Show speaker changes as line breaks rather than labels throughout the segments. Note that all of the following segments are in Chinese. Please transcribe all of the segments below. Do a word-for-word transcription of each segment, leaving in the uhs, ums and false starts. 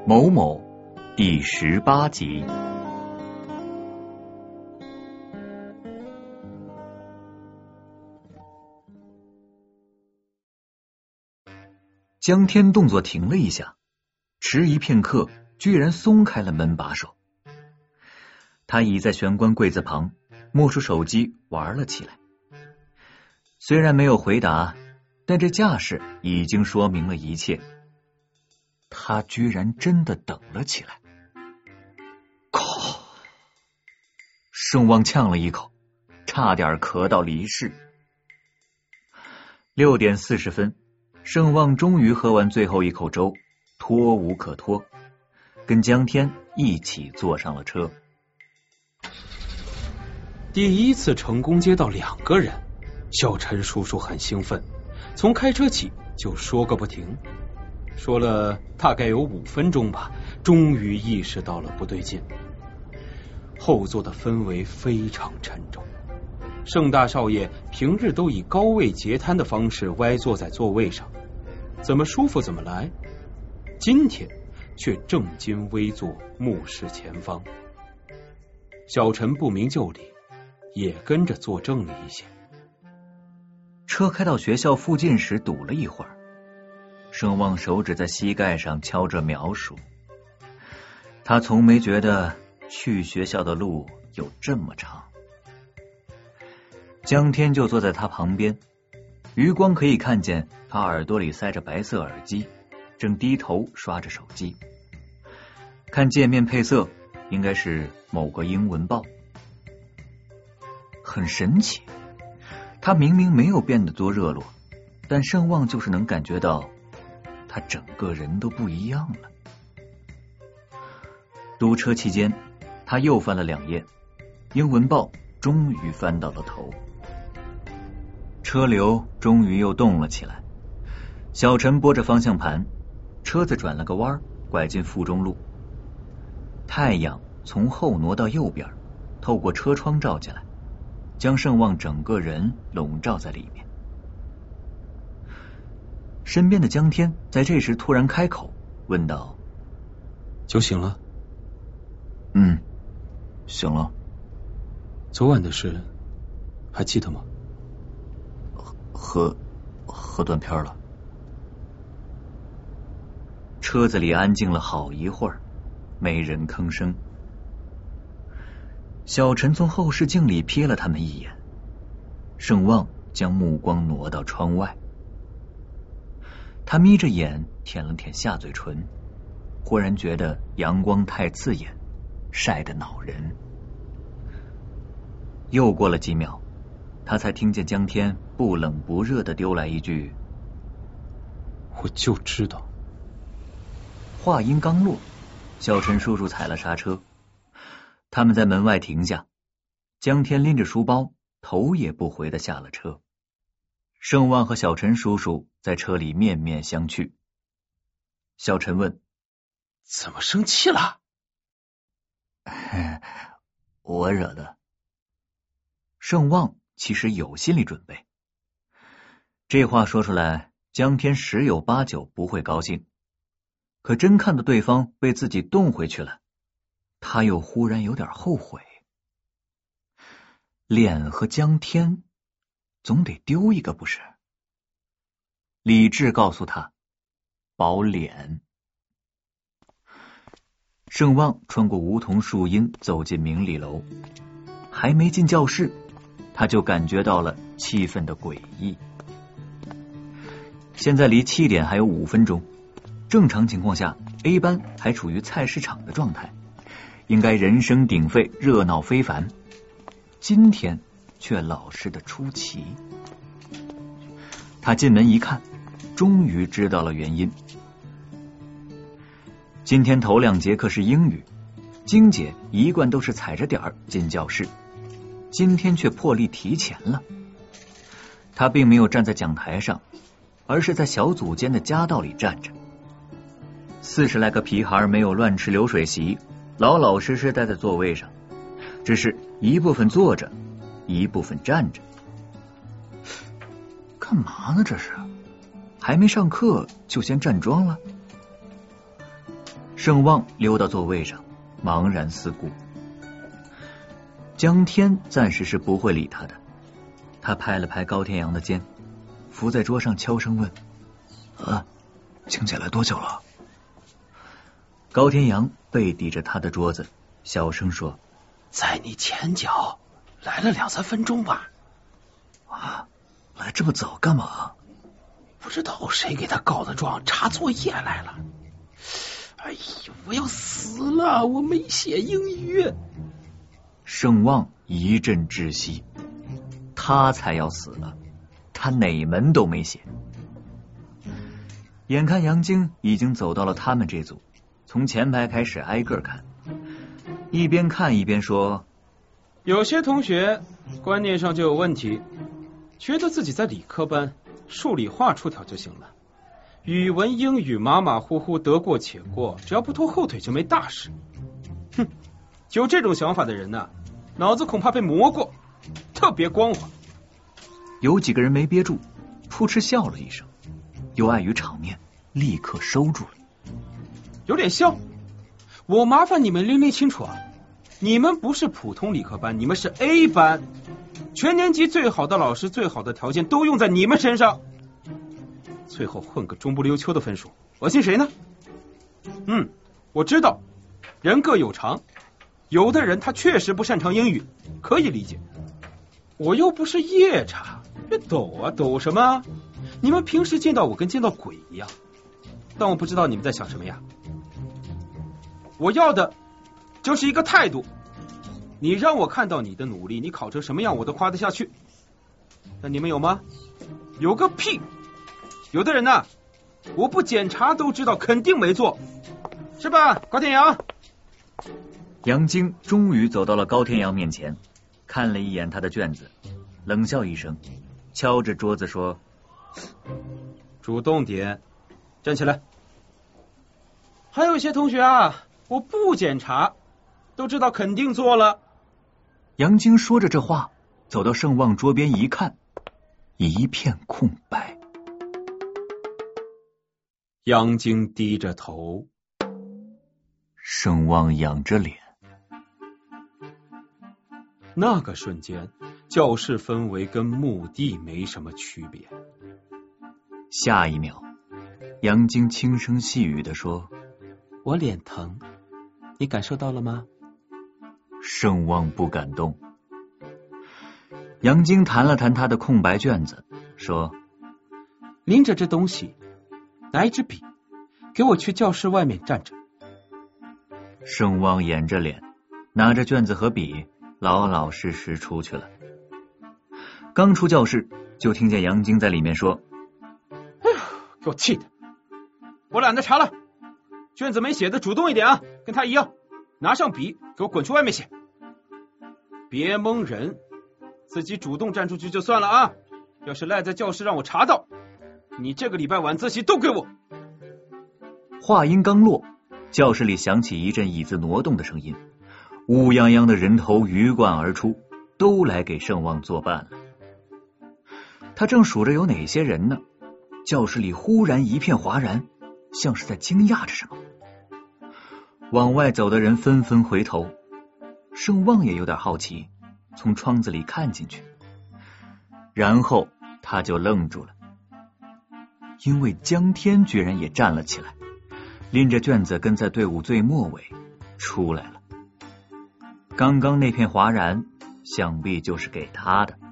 某某第十八集。江天动作停了一下，迟疑片刻，居然松开了门把手。他倚在玄关柜子旁，摸出手机玩了起来。虽然没有回答，但这架势已经说明了一切。他居然真的等了起来。靠！盛旺呛了一口，差点咳到离世。六点四十分，盛旺终于喝完最后一口粥，脱无可脱，跟江天一起坐上了车。
第一次成功接到两个人，小陈叔叔很兴奋，从开车起就说个不停，说了大概有五分钟吧，终于意识到了不对劲。后座的氛围非常沉重，盛大少爷平日都以高位截瘫的方式歪坐在座位上，怎么舒服怎么来，今天却正襟危坐，目视前方。小陈不明就里，也跟着坐正了一些。
车开到学校附近时堵了一会儿，盛旺手指在膝盖上敲着秒数。他从没觉得去学校的路有这么长。江天就坐在他旁边，余光可以看见他耳朵里塞着白色耳机，正低头刷着手机。看界面配色，应该是某个英文报。很神奇，他明明没有变得多热络，但盛旺就是能感觉到他整个人都不一样了。堵车期间，他又翻了两页，英文报终于翻到了头。车流终于又动了起来，小陈拨着方向盘，车子转了个弯，拐进附中路。太阳从后挪到右边，透过车窗照进来，将盛旺整个人笼罩在里面。身边的江天在这时突然开口问道：
酒醒了？
嗯，醒了。
昨晚的事还记得吗？
喝喝断片了。车子里安静了好一会儿，没人吭声。小陈从后视镜里瞥了他们一眼，盛旺将目光挪到窗外。他眯着眼舔了舔下嘴唇，忽然觉得阳光太刺眼，晒得恼人。又过了几秒，他才听见江天不冷不热地丢来一句：
我就知道。
话音刚落，小陈叔叔踩了刹车。他们在门外停下，江天拎着书包，头也不回地下了车。盛旺和小陈叔叔在车里面面相觑。小陈问：
怎么生气了？
我惹的。盛旺其实有心理准备，这话说出来，江天十有八九不会高兴，可真看到对方被自己冻回去了，他又忽然有点后悔。脸和江天总得丢一个不是？理智告诉他，保脸。盛旺穿过梧桐树荫走进明理楼，还没进教室，他就感觉到了气氛的诡异。现在离七点还有五分钟，正常情况下 A 班还处于菜市场的状态，应该人声鼎沸，热闹非凡。今天却老实的出奇。他进门一看，终于知道了原因。今天头两节课是英语，晶姐一贯都是踩着点儿进教室，今天却破例提前了。她并没有站在讲台上，而是在小组间的夹道里站着。四十来个皮孩没有乱吃流水席，老老实实待在座位上，只是一部分坐着，一部分站着。干嘛呢这是？还没上课就先站桩了？ 盛旺溜到座位上，茫然四顾。江天暂时是不会理他的，他拍了拍高天阳的肩，伏在桌上悄声问：啊，请姐来多久了？高天阳背抵着他的桌子，小声说：
在你前脚来了两三分钟吧。
啊，来这么早干嘛？
不知道谁给他告的状，查作业来了。哎呀，我要死了，我没写英语。
盛旺一阵窒息，他才要死了，他哪门都没写。眼看杨晶已经走到了他们这组，从前排开始挨个看，一边看一边说：
有些同学观念上就有问题，觉得自己在理科班数理化出条就行了，语文英语马马虎虎得过且过，只要不拖后腿就没大事。哼，有这种想法的人呢、啊，脑子恐怕被磨过，特别光滑。
有几个人没憋住，扑哧笑了一声，又碍于场面，立刻收住了。
有点像，我麻烦你们拎拎清楚啊，你们不是普通理科班，你们是 A 班，全年级最好的老师、最好的条件都用在你们身上，最后混个中不溜秋的分数，恶心谁呢？嗯，我知道人各有长，有的人他确实不擅长英语，可以理解。我又不是夜叉，别抖啊，抖什么？你们平时见到我跟见到鬼一样，但我不知道你们在想什么呀。我要的就是一个态度，你让我看到你的努力，你考成什么样我都夸得下去。那你们有吗？有个屁！有的人呢、啊，我不检查都知道肯定没做，是吧，高天阳？
杨晶终于走到了高天阳面前，看了一眼他的卷子，冷笑一声，敲着桌子说：
主动点，站起来。还有一些同学啊，我不检查都知道肯定做了。
杨晶说着这话，走到盛旺桌边一看，一片空白。
杨晶低着头，
盛旺仰着脸。
那个瞬间，教室氛围跟墓地没什么区别。
下一秒，杨晶轻声细语地说：
我脸疼，你感受到了吗？
盛旺不敢动。杨晶弹了弹他的空白卷子，说：
拎着这东西，拿一支笔，给我去教室外面站着。
盛旺掩着脸，拿着卷子和笔，老老实实出去了。刚出教室，就听见杨晶在里面说：
哎呀，给我气的！我懒得查了，卷子没写的主动一点啊，跟他一样，拿上笔给我滚去外面写。别蒙人，自己主动站出去就算了啊，要是赖在教室让我查到，你这个礼拜晚自习都给我。
话音刚落，教室里响起一阵椅子挪动的声音，乌泱泱的人头鱼贯而出，都来给盛旺作伴了。他正数着有哪些人呢，教室里忽然一片哗然，像是在惊讶着什么。往外走的人纷纷回头，盛旺也有点好奇，从窗子里看进去，然后他就愣住了，因为江天居然也站了起来，拎着卷子跟在队伍最末尾出来了。刚刚那片哗然，想必就是给他的。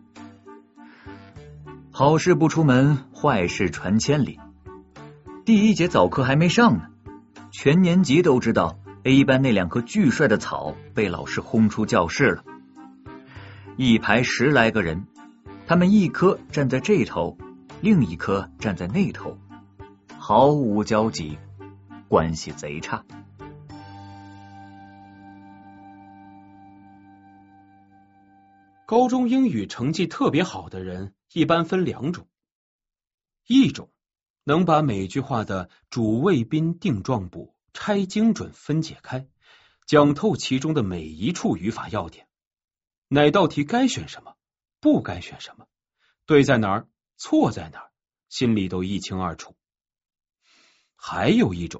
好事不出门，坏事传千里。第一节早课还没上呢，全年级都知道 A 班那两棵巨帅的草被老师轰出教室了。一排十来个人，他们一棵站在这头，另一棵站在那头，毫无交集，关系贼差。
高中英语成绩特别好的人一般分两种，一种能把每句话的主谓宾定状补拆精准分解开，讲透其中的每一处语法要点，哪道题该选什么，不该选什么，对在哪儿，错在哪儿，心里都一清二楚。还有一种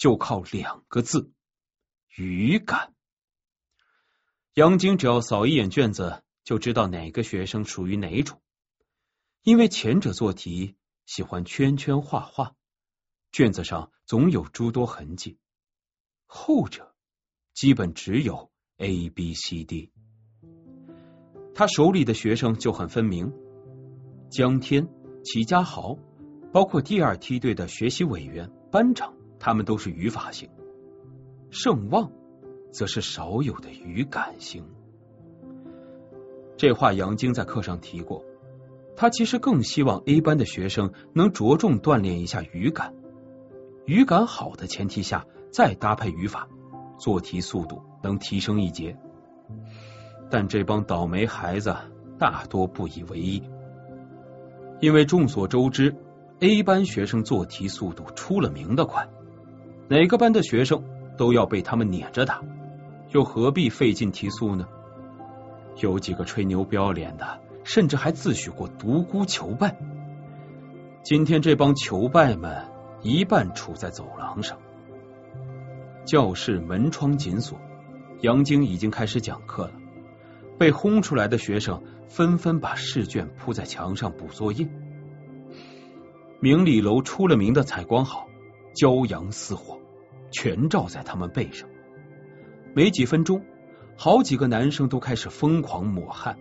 就靠两个字：语感。杨晶只要扫一眼卷子，就知道哪个学生属于哪种。因为前者做题喜欢圈圈画画，卷子上总有诸多痕迹，后者基本只有 A B C D。 他手里的学生就很分明，江天、齐家豪，包括第二梯队的学习委员、班长，他们都是语法型，盛旺则是少有的语感型。这话杨晶在课上提过，他其实更希望 A 班的学生能着重锻炼一下语感，语感好的前提下再搭配语法，做题速度能提升一截。但这帮倒霉孩子大多不以为意，因为众所周知 A 班学生做题速度出了名的快，哪个班的学生都要被他们撵着打，又何必费尽题速呢？有几个吹牛不要脸的，甚至还自诩过独孤求败。今天这帮求败们一半处在走廊上，教室门窗紧锁，杨晶已经开始讲课了。被轰出来的学生纷纷把试卷铺在墙上补作业。明理楼出了名的采光好，骄阳似火，全照在他们背上。没几分钟，好几个男生都开始疯狂抹汗。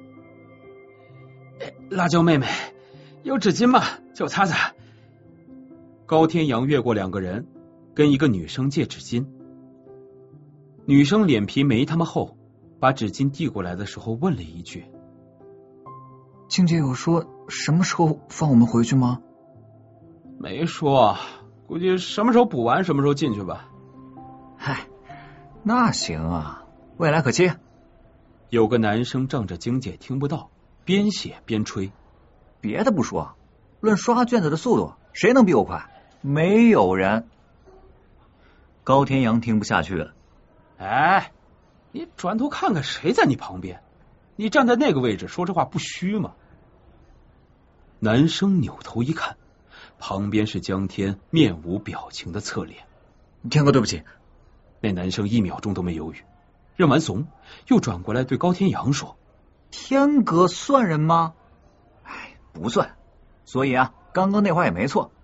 辣椒妹妹，有纸巾吗？借我擦擦。高天阳越过两个人，跟一个女生借纸巾。女生脸皮没他们厚，把纸巾递过来的时候问了一句：
静姐有说什么时候放我们回去吗？
没说，估计什么时候补完什么时候进去吧。
嗨，那行啊，未来可期。
有个男生仗着晶姐听不到，边写边吹。
别的不说，论刷卷子的速度，谁能比我快？没有人。高天阳听不下去了。
哎，你转头看看谁在你旁边，你站在那个位置说这话不虚吗？男生扭头一看，旁边是江天面无表情的侧脸。
天哥对不起。
那男生一秒钟都没犹豫，认完怂又转过来对高天阳说：
天哥算人吗？哎，不算。所以啊，刚刚那话也没错。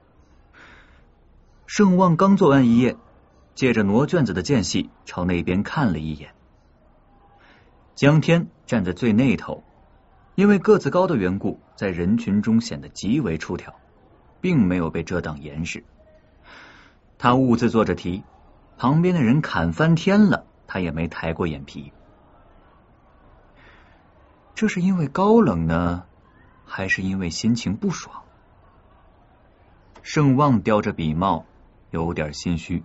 盛旺刚做完一页，借着挪卷子的间隙朝那边看了一眼。江天站在最那头，因为个子高的缘故，在人群中显得极为出挑，并没有被遮挡严实。他兀自做着题，旁边的人砍翻天了，他也没抬过眼皮。这是因为高冷呢，还是因为心情不爽？盛旺叼着笔帽，有点心虚。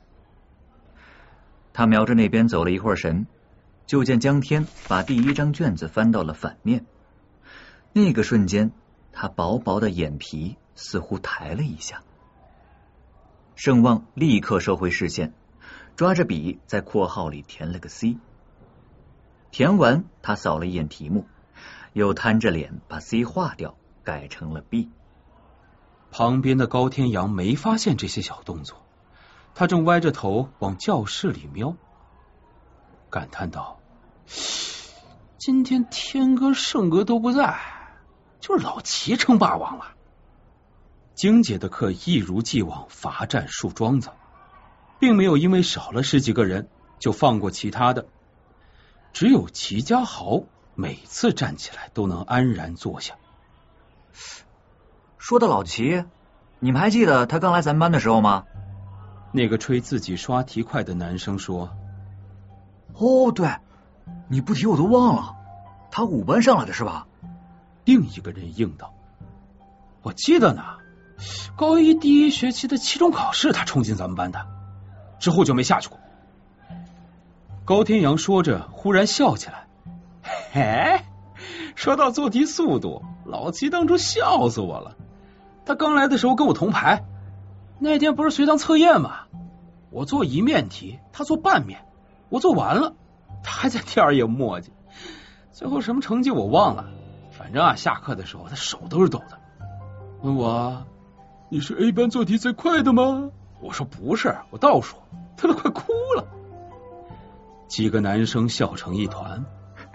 他瞄着那边走了一会儿神，就见江天把第一张卷子翻到了反面。那个瞬间，他薄薄的眼皮似乎抬了一下。盛旺立刻收回视线，抓着笔在括号里填了个 C。 填完，他扫了一眼题目，又摊着脸把 C 划掉，改成了 B。
旁边的高天阳没发现这些小动作，他正歪着头往教室里瞄，感叹道：今天天哥盛哥都不在，就是老齐称霸王了。晶姐的课一如既往罚站树桩子，并没有因为少了十几个人就放过其他的，只有齐家豪每次站起来都能安然坐下。
说到老齐，你们还记得他刚来咱班的时候吗？
那个吹自己刷题快的男生说：
哦，对，你不提我都忘了，他五班上来的是吧？
另一个人应道：我记得呢，高一第一学期的期中考试他冲进咱们班的，之后就没下去过。高天阳说着忽然笑起来：嘿，说到做题速度，老齐当初笑死我了。他刚来的时候跟我同排，那天不是随堂测验吗？我做一面题，他做半面，我做完了，他还在第二页磨叽，最后什么成绩我忘了，反正啊，下课的时候他手都是抖的，问我：你是 A 班做题最快的吗？ 我说不是，我倒数，他都快哭了。几个男生笑成一团。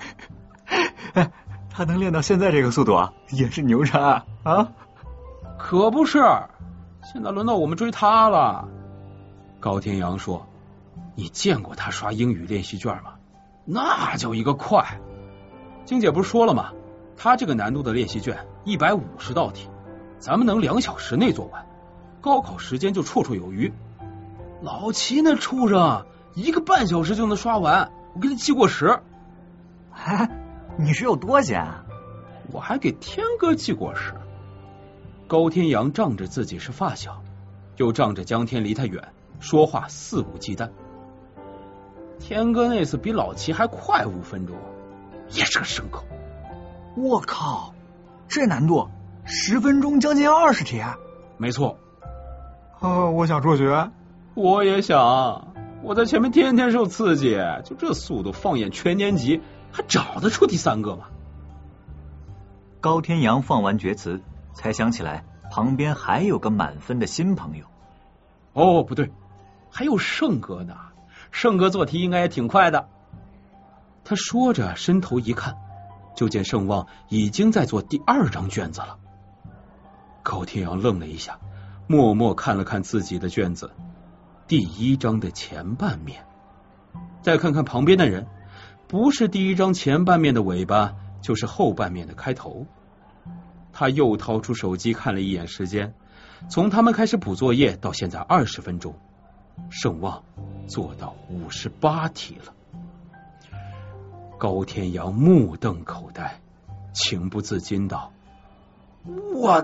他能练到现在这个速度啊，也是牛叉啊！
可不是，现在轮到我们追他了。高天阳说：“你见过他刷英语练习卷吗？那叫一个快！晶姐不是说了吗？他这个难度的练习卷一百五十道题，咱们能两小时内做完，高考时间就绰绰有余。老齐那畜生一个半小时就能刷完，我给他记过时。
哎，你是有多闲啊？
我还给天哥记过时。”高天阳仗着自己是发小，又仗着江天离他远，说话肆无忌惮。天哥那次比老齐还快五分钟，也是个牲口。
我靠，这难度十分钟将近二十题。
没错。
哦，我想辍学。
我也想，我在前面天天受刺激，就这速度放眼全年级还找得出第三个吗？
高天阳放完厥词，才想起来旁边还有个满分的新朋友。
哦，不对，还有盛哥呢。盛哥做题应该也挺快的。他说着伸头一看，就见盛旺已经在做第二张卷子了。高天阳愣了一下，默默看了看自己的卷子，第一章的前半面，再看看旁边的人，不是第一章前半面的尾巴，就是后半面的开头。他又掏出手机看了一眼时间，从他们开始补作业到现在二十分钟，盛旺做到五十八题了。高天阳目瞪口呆，情不自禁道：“我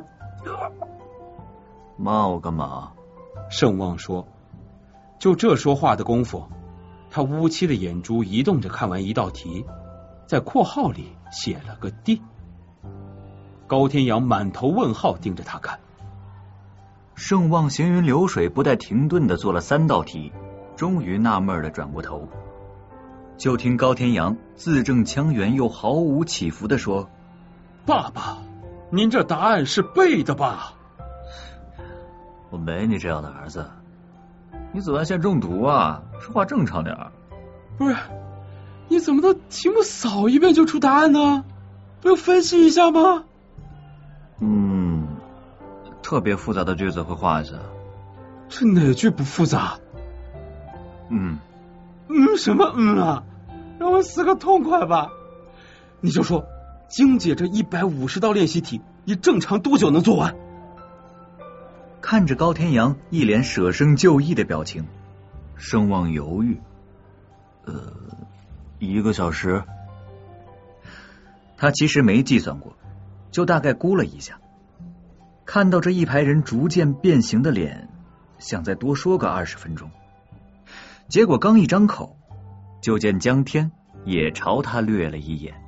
冒个嘛！”
盛旺说。就这说话的功夫，他乌漆的眼珠移动着看完一道题，在括号里写了个 D。 高天阳满头问号盯着他看。
盛旺行云流水不带停顿的做了三道题，终于纳闷的转过头，就听高天阳字正腔圆又毫无起伏的说：“
爸爸，您这答案是背的吧？”
我没你这样的儿子，你紫外线中毒啊，说话正常点。
不是，你怎么都题目扫一遍就出答案呢？不用分析一下吗？
嗯，特别复杂的句子会画一下。
这哪句不复杂？
嗯
嗯，什么嗯啊？让我死个痛快吧！你就说，晶姐这一百五十道练习题，你正常多久能做完？
看着高天阳一脸舍生就义的表情，盛旺犹豫，呃，一个小时。他其实没计算过，就大概估了一下，看到这一排人逐渐变形的脸，想再多说个二十分钟。结果刚一张口，就见江天也朝他掠了一眼。